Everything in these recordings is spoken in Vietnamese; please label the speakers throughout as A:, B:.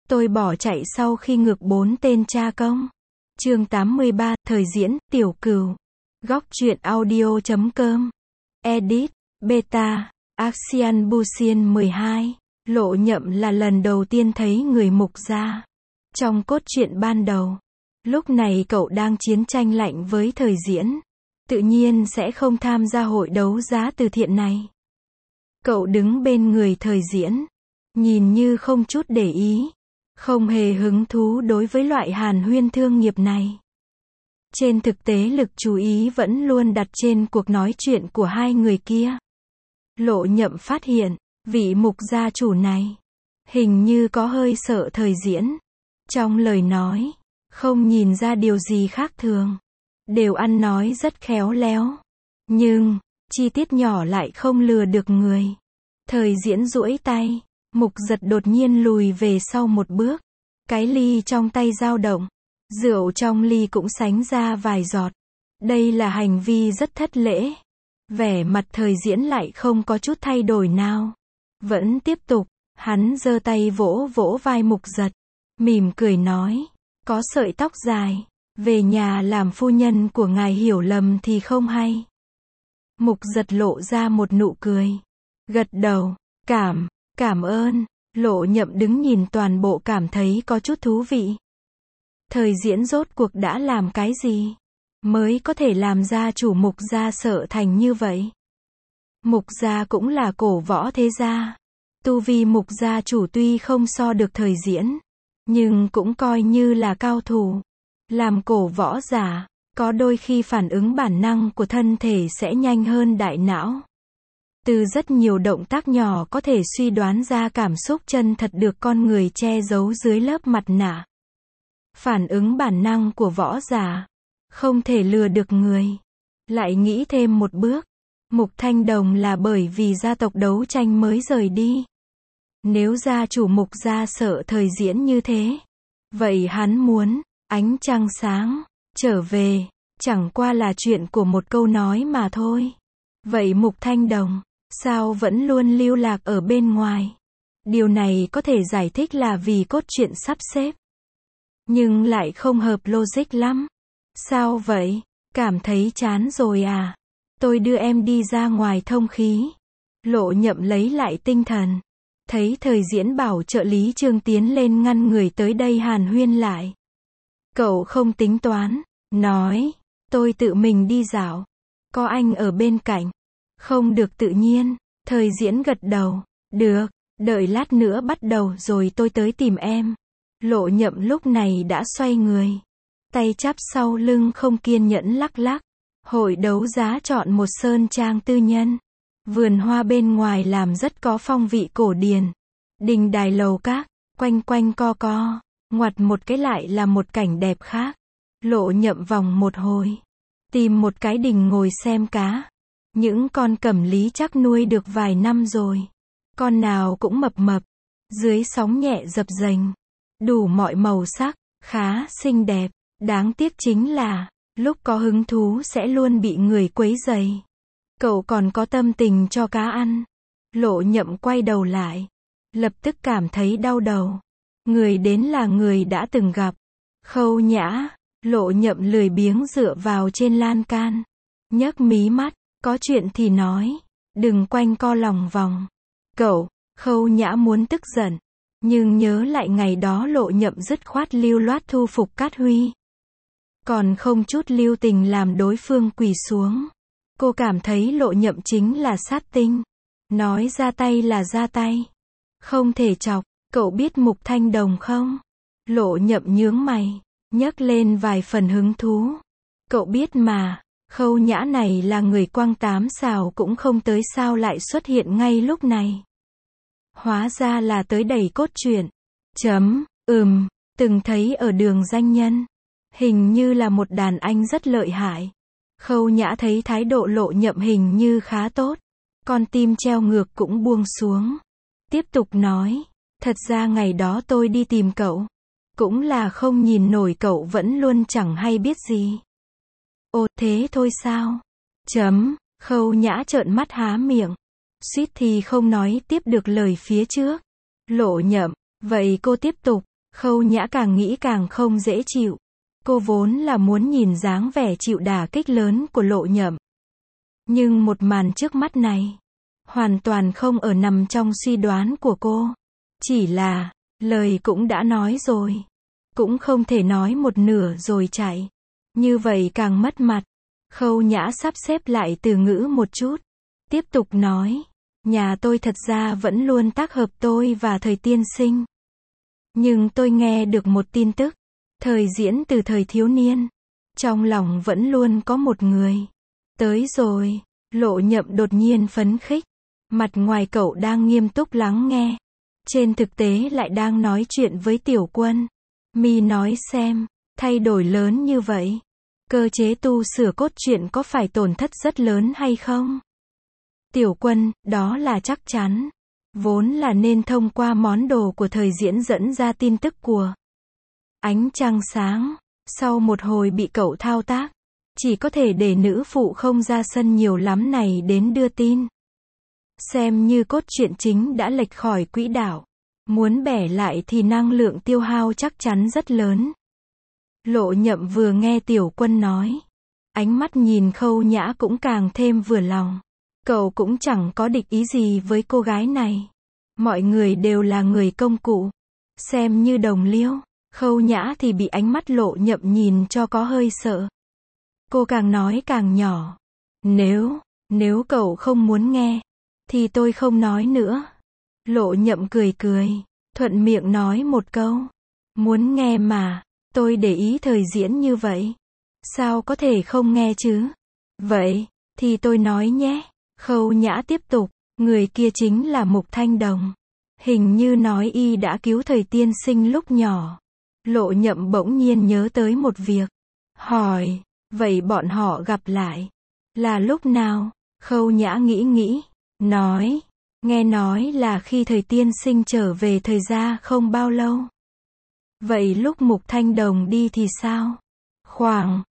A: Tôi bỏ chạy sau khi ngược 4 tên cha công. Chương 83, thời diễn, Tiểu Cửu. Góc truyện audio.com. Edit, Beta, Axian Busian 12. Lộ Nhậm là lần đầu tiên thấy người mục gia. Trong cốt truyện ban đầu, lúc này cậu đang chiến tranh lạnh với thời diễn. Tự nhiên sẽ không tham gia hội đấu giá từ thiện này. Cậu đứng bên người thời diễn, nhìn như không chút để ý, không hề hứng thú đối với loại hàn huyên thương nghiệp này. Trên thực tế lực chú ý vẫn luôn đặt trên cuộc nói chuyện của hai người kia. Lộ Nhậm phát hiện, vị mục gia chủ này, hình như có hơi sợ thời diễn. Trong lời nói, không nhìn ra điều gì khác thường. Đều ăn nói rất khéo léo. Nhưng, chi tiết nhỏ lại không lừa được người. Thời diễn duỗi tay, Mục Giật đột nhiên lùi về sau một bước. Cái ly trong tay dao động. Rượu trong ly cũng sánh ra vài giọt. Đây là hành vi rất thất lễ. Vẻ mặt thời diễn lại không có chút thay đổi nào. Vẫn tiếp tục, hắn giơ tay vỗ vỗ vai Mục Giật. Mỉm cười nói, có sợi tóc dài, về nhà làm phu nhân của ngài hiểu lầm thì không hay. Mục Giật lộ ra một nụ cười. Gật đầu, cảm ơn. Lộ Nhậm đứng nhìn toàn bộ cảm thấy có chút thú vị. Thời diễn rốt cuộc đã làm cái gì mới có thể làm gia chủ Mục gia sợ thành như vậy? Mục gia cũng là cổ võ thế gia. Tu vi Mục gia chủ tuy không so được thời diễn, nhưng cũng coi như là cao thủ. Làm cổ võ giả, có đôi khi phản ứng bản năng của thân thể sẽ nhanh hơn đại não. Từ rất nhiều động tác nhỏ có thể suy đoán ra cảm xúc chân thật được con người che giấu dưới lớp mặt nạ. Phản ứng bản năng của võ giả, không thể lừa được người. Lại nghĩ thêm một bước, Mục Thanh Đồng là bởi vì gia tộc đấu tranh mới rời đi. Nếu gia chủ Mục gia sợ thời diễn như thế, vậy hắn muốn ánh trăng sáng trở về, chẳng qua là chuyện của một câu nói mà thôi. Vậy Mục Thanh Đồng sao vẫn luôn lưu lạc ở bên ngoài? Điều này có thể giải thích là vì cốt truyện sắp xếp, nhưng lại không hợp logic lắm. Sao vậy? Cảm thấy chán rồi à? Tôi đưa em đi ra ngoài thông khí. Lộ Nhậm lấy lại tinh thần. Thấy thời diễn bảo trợ lý Trương tiến lên ngăn người tới đây hàn huyên lại. Cậu không tính toán, nói, tôi tự mình đi dạo. Có anh ở bên cạnh. Không được tự nhiên. Thời diễn gật đầu. Được, đợi lát nữa bắt đầu rồi tôi tới tìm em. Lộ Nhậm lúc này đã xoay người. Tay chắp sau lưng không kiên nhẫn lắc lắc. Hội đấu giá chọn một sơn trang tư nhân. Vườn hoa bên ngoài làm rất có phong vị cổ điển. Đình đài lầu các, quanh quanh co co. Ngoặt một cái lại là một cảnh đẹp khác. Lộ Nhậm vòng một hồi. Tìm một cái đình ngồi xem cá. Những con cẩm lý chắc nuôi được vài năm rồi. Con nào cũng mập mập. Dưới sóng nhẹ dập dềnh. Đủ mọi màu sắc, khá xinh đẹp. Đáng tiếc chính là, lúc có hứng thú sẽ luôn bị người quấy rầy. Cậu còn có tâm tình cho cá ăn. Lộ Nhậm quay đầu lại. Lập tức cảm thấy đau đầu. Người đến là người đã từng gặp. Khâu Nhã. Lộ Nhậm lười biếng dựa vào trên lan can. Nhấc mí mắt. Có chuyện thì nói. Đừng quanh co lòng vòng. Cậu. Khâu Nhã muốn tức giận. Nhưng nhớ lại ngày đó Lộ Nhậm dứt khoát lưu loát thu phục Cát Huy. Còn không chút lưu tình làm đối phương quỳ xuống. Cô cảm thấy Lộ Nhậm chính là sát tinh. Nói ra tay là ra tay. Không thể chọc. Cậu biết Mục Thanh Đồng không? Lộ Nhậm nhướng mày. Nhấc lên vài phần hứng thú. Cậu biết mà. Khâu Nhã này là người quăng 8 xào cũng không tới sao lại xuất hiện ngay lúc này. Hóa ra là tới đẩy cốt truyện. Từng thấy ở Đường Danh Nhân. Hình như là một đàn anh rất lợi hại. Khâu Nhã thấy thái độ Lộ Nhậm hình như khá tốt. Con tim treo ngược cũng buông xuống. Tiếp tục nói. Thật ra ngày đó tôi đi tìm cậu. Cũng là không nhìn nổi cậu vẫn luôn chẳng hay biết gì. Ồ thế thôi sao? Khâu Nhã trợn mắt há miệng. Suýt thì không nói tiếp được lời phía trước. Lộ Nhậm. Vậy cô tiếp tục. Khâu Nhã càng nghĩ càng không dễ chịu. Cô vốn là muốn nhìn dáng vẻ chịu đả kích lớn của Lộ Nhậm. Nhưng một màn trước mắt này, hoàn toàn không ở nằm trong suy đoán của cô. Chỉ là, lời cũng đã nói rồi. Cũng không thể nói một nửa rồi chạy. Như vậy càng mất mặt. Khâu Nhã sắp xếp lại từ ngữ một chút. Tiếp tục nói. Nhà tôi thật ra vẫn luôn tác hợp tôi và thời tiên sinh. Nhưng tôi nghe được một tin tức. Thời diễn từ thời thiếu niên. Trong lòng vẫn luôn có một người. Tới rồi. Lộ Nhậm đột nhiên phấn khích. Mặt ngoài cậu đang nghiêm túc lắng nghe. Trên thực tế lại đang nói chuyện với Tiểu Quân. Mi nói xem, thay đổi lớn như vậy. Cơ chế tu sửa cốt truyện có phải tổn thất rất lớn hay không? Tiểu Quân, đó là chắc chắn. Vốn là nên thông qua món đồ của thời diễn dẫn ra tin tức của Ánh Trăng Sáng. Sau một hồi bị cậu thao tác, chỉ có thể để nữ phụ không ra sân nhiều lắm này đến đưa tin. Xem như cốt truyện chính đã lệch khỏi quỹ đạo. Muốn bẻ lại thì năng lượng tiêu hao chắc chắn rất lớn. Lộ Nhậm vừa nghe Tiểu Quân nói. Ánh mắt nhìn Khâu Nhã cũng càng thêm vừa lòng. Cậu cũng chẳng có địch ý gì với cô gái này. Mọi người đều là người công cụ. Xem như đồng liêu. Khâu Nhã thì bị ánh mắt Lộ Nhậm nhìn cho có hơi sợ. Cô càng nói càng nhỏ. Nếu cậu không muốn nghe, thì tôi không nói nữa. Lộ Nhậm cười cười, thuận miệng nói một câu. Muốn nghe mà, tôi để ý thời diễn như vậy. Sao có thể không nghe chứ? Vậy, thì tôi nói nhé. Khâu Nhã tiếp tục, người kia chính là Mục Thanh Đồng. Hình như nói y đã cứu thời tiên sinh lúc nhỏ. Lộ Nhậm bỗng nhiên nhớ tới một việc. Hỏi, vậy bọn họ gặp lại là lúc nào? Khâu Nhã nghĩ, nói, nghe nói là khi thời tiên sinh trở về thời gia không bao lâu. Vậy lúc Mục Thanh Đồng đi thì sao? Khoảng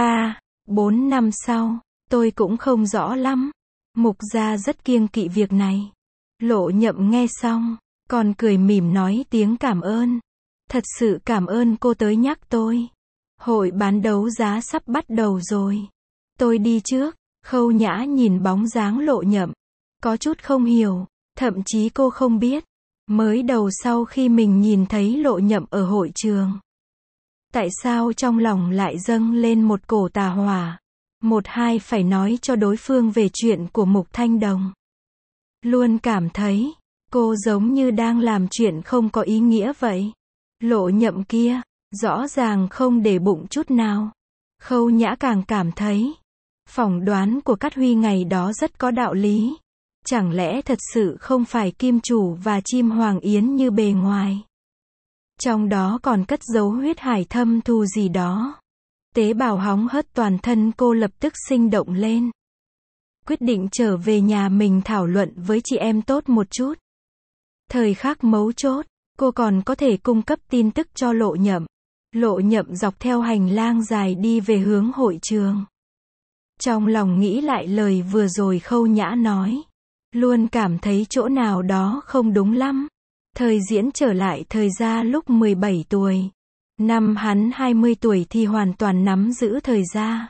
A: 3-4 năm sau, tôi cũng không rõ lắm. Mục gia rất kiêng kỵ việc này. Lộ Nhậm nghe xong, còn cười mỉm nói tiếng cảm ơn. Thật sự cảm ơn cô tới nhắc tôi. Hội bán đấu giá sắp bắt đầu rồi. Tôi đi trước. Khâu Nhã nhìn bóng dáng Lộ Nhậm. Có chút không hiểu. Thậm chí cô không biết. Mới đầu sau khi mình nhìn thấy Lộ Nhậm ở hội trường. Tại sao trong lòng lại dâng lên một cổ tà hỏa. Một hai phải nói cho đối phương về chuyện của Mục Thanh Đồng. Luôn cảm thấy, cô giống như đang làm chuyện không có ý nghĩa vậy. Lộ Nhậm kia, rõ ràng không để bụng chút nào. Khâu Nhã càng cảm thấy, phỏng đoán của Cát Huy ngày đó rất có đạo lý. Chẳng lẽ thật sự không phải kim chủ và chim hoàng yến như bề ngoài? Trong đó còn cất giấu huyết hải thâm thù gì đó. Tế bào hóng hớt toàn thân cô lập tức sinh động lên. Quyết định trở về nhà mình thảo luận với chị em tốt một chút. Thời khắc mấu chốt, cô còn có thể cung cấp tin tức cho Lộ Nhậm. Lộ Nhậm dọc theo hành lang dài đi về hướng hội trường. Trong lòng nghĩ lại lời vừa rồi Khâu Nhã nói. Luôn cảm thấy chỗ nào đó không đúng lắm. Thời diễn trở lại thời gia lúc 17 tuổi. Năm hắn 20 tuổi thì hoàn toàn nắm giữ thời gia.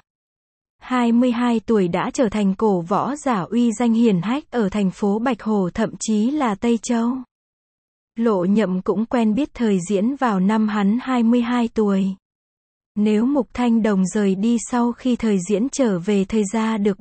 A: 22 tuổi đã trở thành cổ võ giả uy danh hiển hách ở thành phố Bạch Hồ thậm chí là Tây Châu. Lộ Nhậm cũng quen biết thời diễn vào năm hắn 22 tuổi. Nếu Mục Thanh Đồng rời đi sau khi thời diễn trở về thời gia được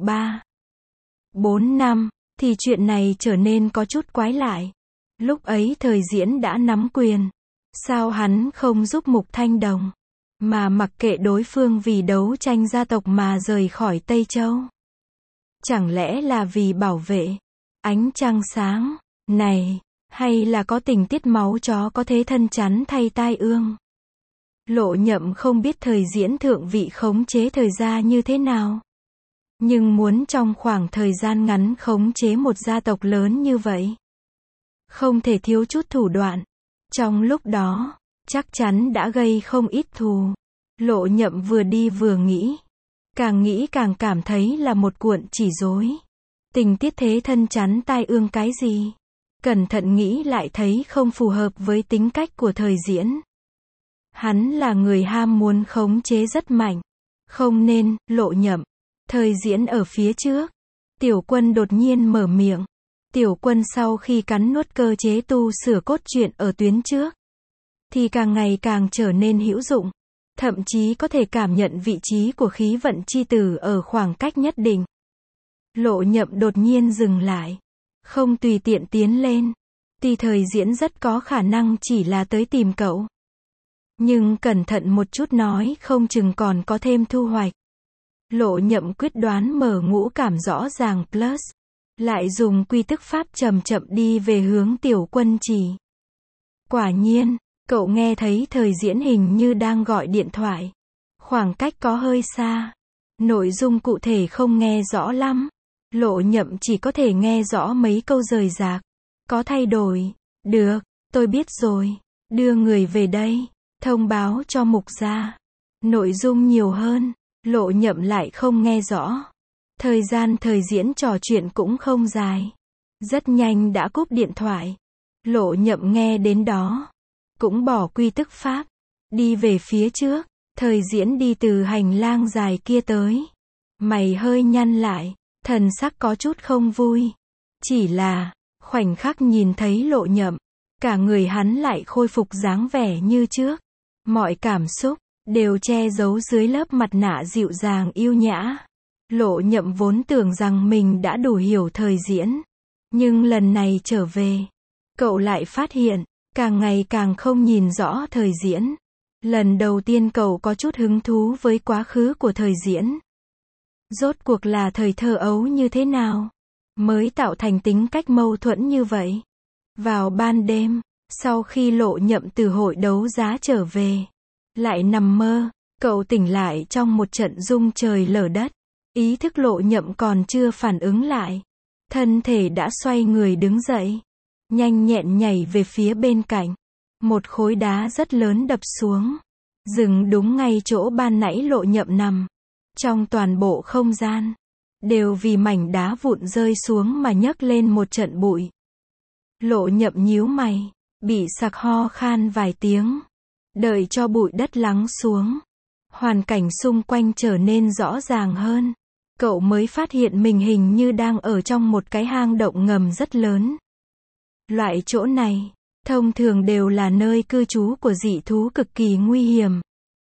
A: 3-4 năm, thì chuyện này trở nên có chút quái lại. Lúc ấy thời diễn đã nắm quyền. Sao hắn không giúp Mục Thanh Đồng, mà mặc kệ đối phương vì đấu tranh gia tộc mà rời khỏi Tây Châu? Chẳng lẽ là vì bảo vệ Ánh Trăng Sáng này, hay là có tình tiết máu chó có thế thân chắn thay tai ương? Lộ Nhậm không biết thời diễn thượng vị khống chế thời gia như thế nào. Nhưng muốn trong khoảng thời gian ngắn khống chế một gia tộc lớn như vậy, không thể thiếu chút thủ đoạn. Trong lúc đó, chắc chắn đã gây không ít thù. Lộ Nhậm vừa đi vừa nghĩ. Càng nghĩ càng cảm thấy là một cuộn chỉ rối. Tình tiết thế thân chắn tai ương cái gì? Cẩn thận nghĩ lại thấy không phù hợp với tính cách của thời diễn. Hắn là người ham muốn khống chế rất mạnh. Không nên, Lộ Nhậm. Thời diễn ở phía trước. Tiểu Quân đột nhiên mở miệng. Tiểu Quân sau khi cắn nuốt cơ chế tu sửa cốt truyện ở tuyến trước, thì càng ngày càng trở nên hữu dụng. Thậm chí có thể cảm nhận vị trí của khí vận chi tử ở khoảng cách nhất định. Lộ Nhậm đột nhiên dừng lại. Không tùy tiện tiến lên. Tuy thời diễn rất có khả năng chỉ là tới tìm cậu. Nhưng cẩn thận một chút nói không chừng còn có thêm thu hoạch. Lộ Nhậm quyết đoán mở ngũ cảm rõ ràng plus. Lại dùng quy tức pháp chậm chậm đi về hướng Tiểu Quân chỉ. Quả nhiên, cậu nghe thấy thời diễn hình như đang gọi điện thoại. Khoảng cách có hơi xa. Nội dung cụ thể không nghe rõ lắm. Lộ Nhậm chỉ có thể nghe rõ mấy câu rời rạc. Có thay đổi. Được, tôi biết rồi. Đưa người về đây. Thông báo cho mục gia. Nội dung nhiều hơn. Lộ Nhậm lại không nghe rõ. Thời gian thời diễn trò chuyện cũng không dài. Rất nhanh đã cúp điện thoại. Lộ Nhậm nghe đến đó. Cũng bỏ quy tức pháp. Đi về phía trước. Thời diễn đi từ hành lang dài kia tới. Mày hơi nhăn lại. Thần sắc có chút không vui. Chỉ là, khoảnh khắc nhìn thấy Lộ Nhậm. Cả người hắn lại khôi phục dáng vẻ như trước. Mọi cảm xúc, đều che giấu dưới lớp mặt nạ dịu dàng yêu nhã. Lộ Nhậm vốn tưởng rằng mình đã đủ hiểu thời diễn. Nhưng lần này trở về, cậu lại phát hiện, càng ngày càng không nhìn rõ thời diễn. Lần đầu tiên cậu có chút hứng thú với quá khứ của thời diễn. Rốt cuộc là thời thơ ấu như thế nào, mới tạo thành tính cách mâu thuẫn như vậy. Vào ban đêm, sau khi Lộ Nhậm từ hội đấu giá trở về, lại nằm mơ, cậu tỉnh lại trong một trận rung trời lở đất. Ý thức Lộ Nhậm còn chưa phản ứng lại. Thân thể đã xoay người đứng dậy. Nhanh nhẹn nhảy về phía bên cạnh. Một khối đá rất lớn đập xuống. Dừng đúng ngay chỗ ban nãy Lộ Nhậm nằm. Trong toàn bộ không gian, đều vì mảnh đá vụn rơi xuống mà nhấc lên một trận bụi. Lộ Nhậm nhíu mày, bị sặc ho khan vài tiếng. Đợi cho bụi đất lắng xuống, hoàn cảnh xung quanh trở nên rõ ràng hơn. Cậu mới phát hiện mình hình như đang ở trong một cái hang động ngầm rất lớn. Loại chỗ này, thông thường đều là nơi cư trú của dị thú cực kỳ nguy hiểm.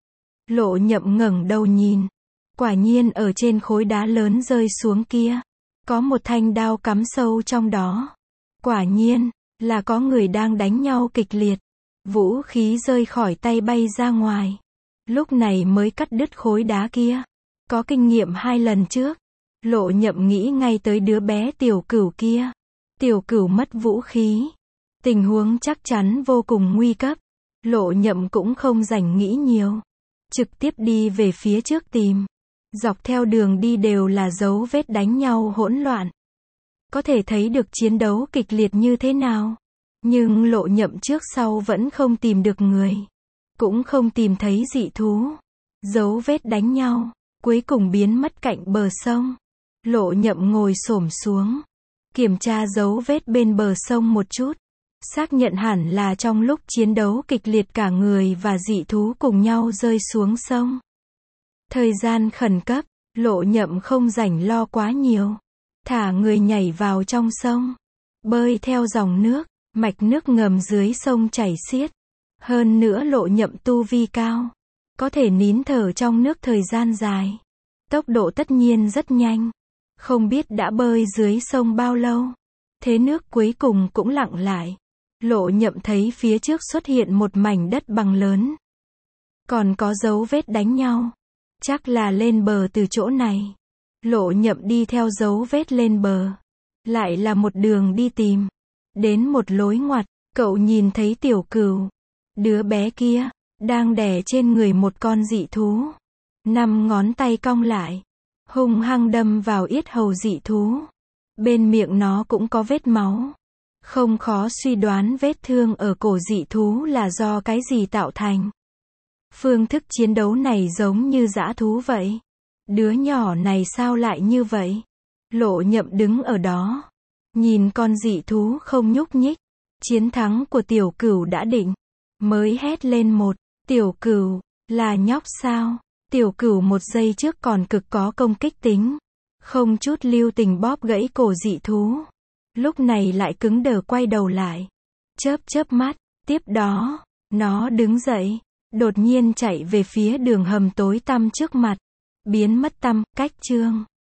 A: Lộ Nhậm ngẩng đầu nhìn. Quả nhiên ở trên khối đá lớn rơi xuống kia, có một thanh đao cắm sâu trong đó. Quả nhiên, là có người đang đánh nhau kịch liệt. Vũ khí rơi khỏi tay bay ra ngoài. Lúc này mới cắt đứt khối đá kia. Có kinh nghiệm 2 lần trước. Lộ Nhậm nghĩ ngay tới đứa bé Tiểu Cửu kia. Tiểu Cửu mất vũ khí. Tình huống chắc chắn vô cùng nguy cấp. Lộ Nhậm cũng không rảnh nghĩ nhiều. Trực tiếp đi về phía trước tìm. Dọc theo đường đi đều là dấu vết đánh nhau hỗn loạn. Có thể thấy được chiến đấu kịch liệt như thế nào. Nhưng Lộ Nhậm trước sau vẫn không tìm được người. Cũng không tìm thấy dị thú. Dấu vết đánh nhau, cuối cùng biến mất cạnh bờ sông. Lộ Nhậm ngồi xổm xuống. Kiểm tra dấu vết bên bờ sông một chút. Xác nhận hẳn là trong lúc chiến đấu kịch liệt cả người và dị thú cùng nhau rơi xuống sông. Thời gian khẩn cấp, Lộ Nhậm không rảnh lo quá nhiều. Thả người nhảy vào trong sông. Bơi theo dòng nước, mạch nước ngầm dưới sông chảy xiết. Hơn nữa Lộ Nhậm tu vi cao. Có thể nín thở trong nước thời gian dài. Tốc độ tất nhiên rất nhanh. Không biết đã bơi dưới sông bao lâu. Thế nước cuối cùng cũng lặng lại. Lộ Nhậm thấy phía trước xuất hiện một mảnh đất bằng lớn. Còn có dấu vết đánh nhau. Chắc là lên bờ từ chỗ này. Lộ Nhậm đi theo dấu vết lên bờ. Lại là một đường đi tìm. Đến một lối ngoặt, cậu nhìn thấy Tiểu Cửu. Đứa bé kia, đang đè trên người một con dị thú. 5 ngón tay cong lại. Hung hăng đâm vào yết hầu dị thú. Bên miệng nó cũng có vết máu. Không khó suy đoán vết thương ở cổ dị thú là do cái gì tạo thành. Phương thức chiến đấu này giống như dã thú vậy. Đứa nhỏ này sao lại như vậy? Lộ Nhậm đứng ở đó. Nhìn con dị thú không nhúc nhích. Chiến thắng của Tiểu Cửu đã định. Mới hét lên một Tiểu cửu, là nhóc sao? Tiểu cửu một giây trước còn cực có công kích tính. Không chút lưu tình bóp gãy cổ dị thú. Lúc này lại cứng đờ quay đầu lại. Chớp chớp mắt, tiếp đó, nó đứng dậy. Đột nhiên chạy về phía đường hầm tối tăm trước mặt. Biến mất tăm, cách chương.